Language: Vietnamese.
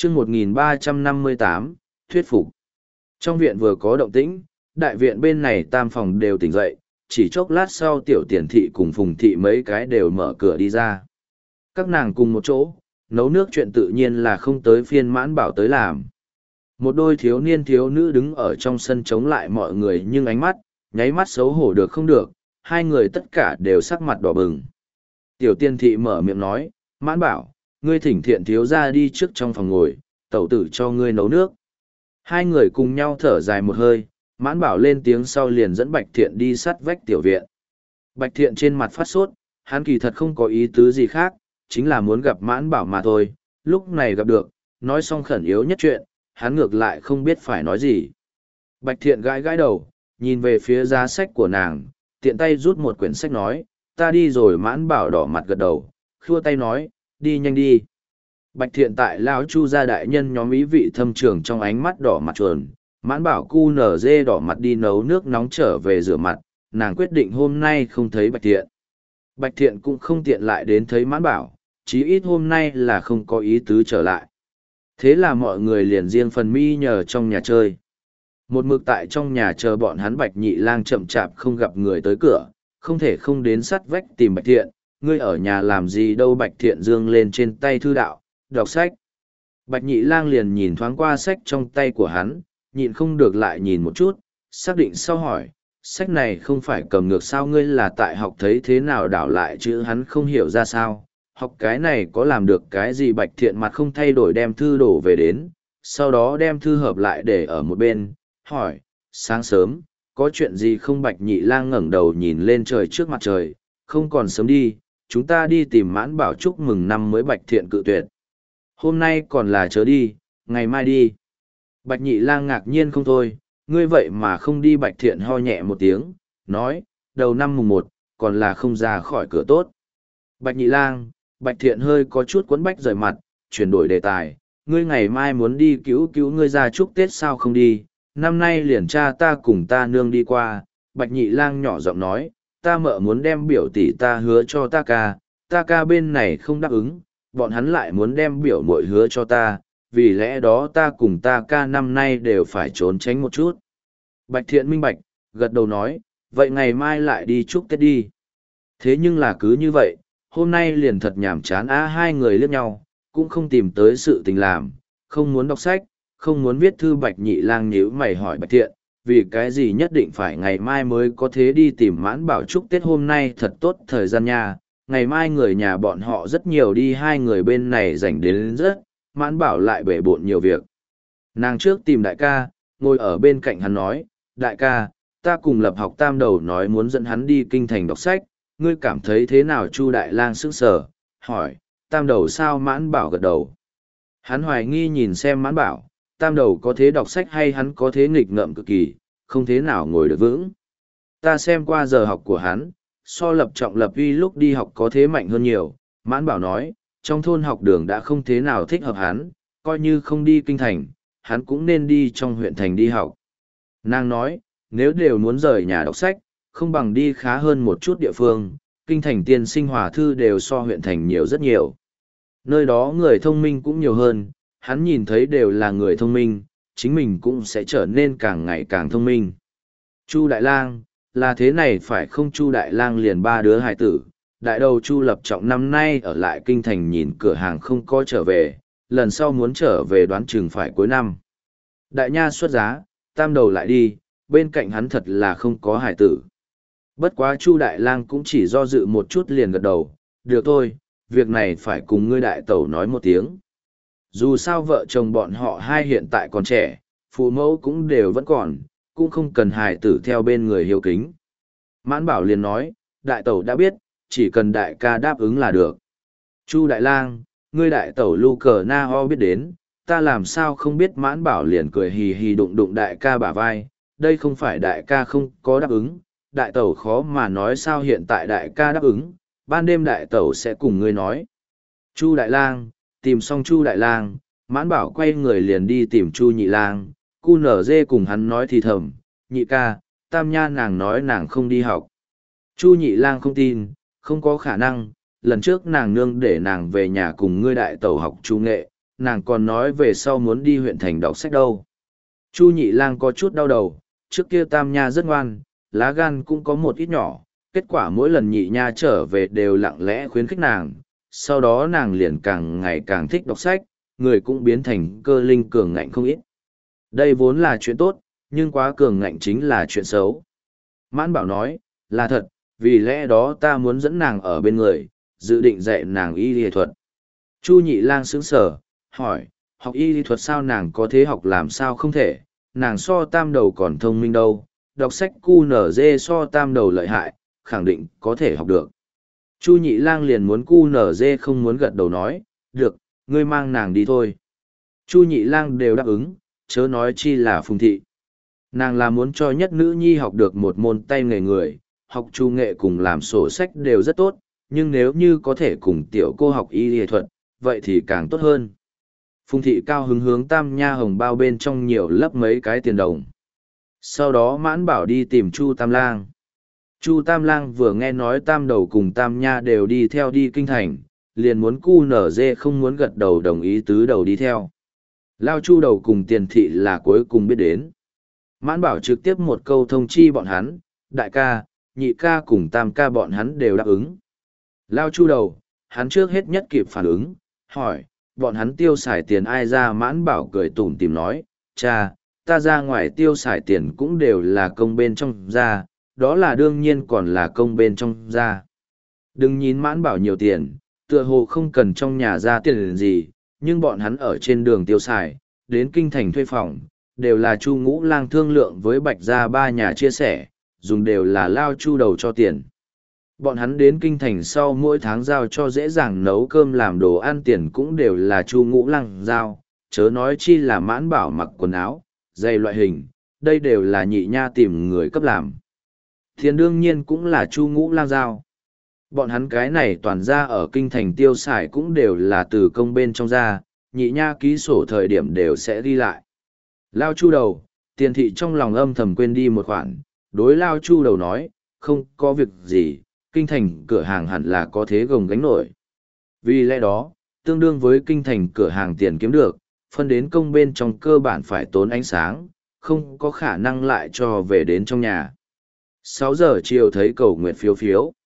chương 1358, thuyết phục. Trong viện vừa có động tĩnh, đại viện bên này tam phòng đều tỉnh dậy, chỉ chốc lát sau tiểu tiền thị cùng phùng thị mấy cái đều mở cửa đi ra. Các nàng cùng một chỗ, nấu nước chuyện tự nhiên là không tới phiên Mãn Bảo tới làm. Một đôi thiếu niên thiếu nữ đứng ở trong sân chống lại mọi người nhưng ánh mắt, nháy mắt xấu hổ được không được, hai người tất cả đều sắc mặt đỏ bừng. Tiểu tiên thị mở miệng nói, Mãn Bảo, ngươi thỉnh thiện thiếu ra đi trước trong phòng ngồi, tẩu tử cho ngươi nấu nước. Hai người cùng nhau thở dài một hơi, Mãn Bảo lên tiếng sau liền dẫn Bạch Thiện đi sát vách tiểu viện. Bạch Thiện trên mặt phát sốt, hắn kỳ thật không có ý tứ gì khác, chính là muốn gặp Mãn Bảo mà thôi, lúc này gặp được, nói xong khẩn yếu nhất chuyện, hắn ngược lại không biết phải nói gì. Bạch Thiện gãi gãi đầu, nhìn về phía giá sách của nàng, tiện tay rút một quyển sách nói, ta đi rồi. Mãn Bảo đỏ mặt gật đầu, khua tay nói, đi nhanh đi. Bạch Thiện tại lão Chu gia đại nhân nhóm ý vị thâm trường trong ánh mắt đỏ mặt chuồn, Mãn Bảo cu nở dê đỏ mặt đi nấu nước nóng trở về rửa mặt, nàng quyết định hôm nay không thấy Bạch Thiện. Bạch Thiện cũng không tiện lại đến thấy Mãn Bảo, chí ít hôm nay là không có ý tứ trở lại. Thế là mọi người liền riêng phần mi nhờ trong nhà chơi. Một mực tại trong nhà chờ bọn hắn Bạch Nhị Lang chậm chạp không gặp người tới cửa, không thể không đến sắt vách tìm Bạch Thiện, ngươi ở nhà làm gì đâu. Bạch Thiện dương lên trên tay thư đạo, đọc sách. Bạch Nhị Lang liền nhìn thoáng qua sách trong tay của hắn, nhịn không được lại nhìn một chút, xác định sau hỏi, sách này không phải cầm ngược sao? Ngươi là tại học thấy thế nào đảo lại chứ? Hắn không hiểu ra sao, học cái này có làm được cái gì? Bạch Thiện mặt không thay đổi đem thư đổ về đến, sau đó đem thư hợp lại để ở một bên, hỏi, sáng sớm, có chuyện gì không? Bạch Nhị Lang ngẩng đầu nhìn lên trời trước mặt trời, không còn sớm đi, chúng ta đi tìm Mãn Bảo chúc mừng năm mới. Bạch Thiện cự tuyệt, hôm nay còn là chớ đi, ngày mai đi. Bạch Nhị Lang ngạc nhiên không thôi, ngươi vậy mà không đi? Bạch Thiện ho nhẹ một tiếng, nói, đầu năm mùng 1, còn là không ra khỏi cửa tốt. Bạch Nhị Lang, Bạch Thiện hơi có chút quấn bách rời mặt, chuyển đổi đề tài, ngươi ngày mai muốn đi cứu ngươi ra chúc Tết sao không đi? Năm nay liền cha ta cùng ta nương đi qua. Bạch Nhị Lang nhỏ giọng nói, ta mợ muốn đem biểu tỷ ta hứa cho ta ca bên này không đáp ứng, bọn hắn lại muốn đem biểu muội hứa cho ta, vì lẽ đó ta cùng ta ca năm nay đều phải trốn tránh một chút. Bạch Thiện minh bạch, gật đầu nói, vậy ngày mai lại đi chúc Tết đi. Thế nhưng là cứ như vậy, hôm nay liền thật nhàm chán á. Hai người liếc nhau, cũng không tìm tới sự tình làm, không muốn đọc sách, không muốn viết thư. Bạch Nhị Lang nhíu mày hỏi Bạch Thiện, vì cái gì nhất định phải ngày mai mới có thế đi tìm Mãn Bảo chúc Tết? Hôm nay thật tốt thời gian nha, ngày mai người nhà bọn họ rất nhiều đi, hai người bên này rảnh đến rất, Mãn Bảo lại bể bộn nhiều việc. Nàng trước tìm đại ca, ngồi ở bên cạnh hắn nói, đại ca, ta cùng Lập Học Tam Đầu nói muốn dẫn hắn đi kinh thành đọc sách, ngươi cảm thấy thế nào? Chu Đại Lang sững sờ, hỏi, Tam Đầu sao? Mãn Bảo gật đầu. Hắn hoài nghi nhìn xem Mãn Bảo, Tam Đầu có thế đọc sách hay hắn có thế nghịch ngợm cực kỳ, không thế nào ngồi được vững. Ta xem qua giờ học của hắn, so Lập Trọng Lập Uy lúc đi học có thế mạnh hơn nhiều. Mãn Bảo nói, trong thôn học đường đã không thế nào thích hợp hắn, coi như không đi kinh thành, hắn cũng nên đi trong huyện thành đi học. Nàng nói, nếu đều muốn rời nhà đọc sách, không bằng đi khá hơn một chút địa phương, kinh thành tiên sinh hòa thư đều so huyện thành nhiều rất nhiều. Nơi đó người thông minh cũng nhiều hơn, hắn nhìn thấy đều là người thông minh, chính mình cũng sẽ trở nên càng ngày càng thông minh. Chu Đại Lang, là thế này phải không? Chu Đại Lang liền ba đứa hài tử, đại đầu Chu Lập Trọng năm nay ở lại kinh thành nhìn cửa hàng không có trở về, lần sau muốn trở về đoán chừng phải cuối năm. Đại nha xuất giá, Tam Đầu lại đi, bên cạnh hắn thật là không có hài tử. Bất quá Chu Đại Lang cũng chỉ do dự một chút liền gật đầu, được thôi, việc này phải cùng ngươi đại tẩu nói một tiếng. Dù sao vợ chồng bọn họ hai hiện tại còn trẻ, phụ mẫu cũng đều vẫn còn, cũng không cần hài tử theo bên người hiếu kính. Mãn Bảo liền nói, đại tẩu đã biết, chỉ cần đại ca đáp ứng là được. Chu Đại Lang, ngươi đại tẩu Lu Cờ Na Ho biết đến, ta làm sao không biết? Mãn Bảo liền cười hì hì đụng đụng đại ca bả vai, đây không phải đại ca không có đáp ứng, đại tẩu khó mà nói sao hiện tại đại ca đáp ứng, ban đêm đại tẩu sẽ cùng ngươi nói. Chu Đại Lang, tìm xong Chu Đại Lang, Mãn Bảo quay người liền đi tìm Chu Nhị Lang, cu nở dê cùng hắn nói thì thầm, nhị ca, Tam Nha nàng nói nàng không đi học. Chu Nhị Lang không tin, không có khả năng, lần trước nàng nương để nàng về nhà cùng ngươi đại tẩu học Chu nghệ, nàng còn nói về sau muốn đi huyện thành đọc sách đâu. Chu Nhị Lang có chút đau đầu, trước kia Tam Nha rất ngoan, lá gan cũng có một ít nhỏ, kết quả mỗi lần Nhị Nha trở về đều lặng lẽ khuyến khích nàng, sau đó nàng liền càng ngày càng thích đọc sách, người cũng biến thành cơ linh cường ngạnh không ít. Đây vốn là chuyện tốt, nhưng quá cường ngạnh chính là chuyện xấu. Mãn Bảo nói, là thật, vì lẽ đó ta muốn dẫn nàng ở bên người, dự định dạy nàng y y thuật. Chu Nhị Lang sững sờ, hỏi, học y y thuật sao nàng có thế học làm sao không thể, nàng so Tam Đầu còn thông minh đâu, đọc sách QNZ so Tam Đầu lợi hại, khẳng định có thể học được. Chu Nhị Lang liền muốn QNZ không muốn gật đầu nói, được, ngươi mang nàng đi thôi. Chu Nhị Lang đều đáp ứng, chớ nói chi là Phùng Thị. Nàng là muốn cho nhất nữ nhi học được một môn tay nghề người, học chu nghệ cùng làm sổ sách đều rất tốt, nhưng nếu như có thể cùng tiểu cô học y y thuật, vậy thì càng tốt hơn. Phùng Thị cao hứng hướng Tam Nha hồng bao bên trong nhiều lấp mấy cái tiền đồng. Sau đó Mãn Bảo đi tìm Chu Tam Lang. Chu Tam Lang vừa nghe nói Tam Đầu cùng Tam Nha đều đi theo đi kinh thành, liền muốn cu nở dê không muốn gật đầu đồng ý tứ đầu đi theo. Lao Chu Đầu cùng Tiền Thị là cuối cùng biết đến. Mãn Bảo trực tiếp một câu thông chi bọn hắn, đại ca, nhị ca cùng tam ca bọn hắn đều đáp ứng. Lao Chu Đầu, hắn trước hết nhất kịp phản ứng, hỏi, bọn hắn tiêu xài tiền ai ra? Mãn Bảo cười tủm tỉm nói, cha, ta ra ngoài tiêu xài tiền cũng đều là công bên trong ra, đó là đương nhiên còn là công bên trong ra. Đừng nhìn Mãn Bảo nhiều tiền, tựa hồ không cần trong nhà ra tiền gì, nhưng bọn hắn ở trên đường tiêu xài, đến kinh thành thuê phòng, đều là Chu Ngũ Lang thương lượng với Bạch gia ba nhà chia sẻ, dùng đều là Lao Chu Đầu cho tiền. Bọn hắn đến kinh thành sau mỗi tháng giao cho dễ dàng nấu cơm làm đồ ăn tiền cũng đều là Chu Ngũ Lang giao, chớ nói chi là Mãn Bảo mặc quần áo, giày loại hình, đây đều là Nhị Nha tìm người cấp làm. Tiền đương nhiên cũng là Chu Ngũ Lang giao. Bọn hắn cái này toàn ra ở kinh thành tiêu xài cũng đều là từ công bên trong ra, Nhị Nha ký sổ thời điểm đều sẽ ghi lại. Lao Chu Đầu, Tiền Thị trong lòng âm thầm quên đi một khoản, đối Lao Chu Đầu nói, không có việc gì, kinh thành cửa hàng hẳn là có thế gồng gánh nổi. Vì lẽ đó, tương đương với kinh thành cửa hàng tiền kiếm được, phân đến công bên trong cơ bản phải tốn ánh sáng, không có khả năng lại cho về đến trong nhà. 6 giờ chiều thấy cầu nguyệt phiếu phiếu.